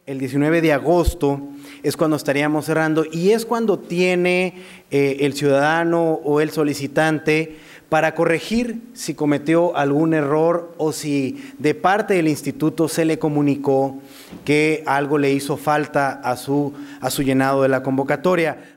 el 19 de agosto es cuando estaríamos cerrando y es cuando tiene el ciudadano o el solicitante para corregir si cometió algún error o si de parte del instituto se le comunicó que algo le hizo falta a su llenado de la convocatoria.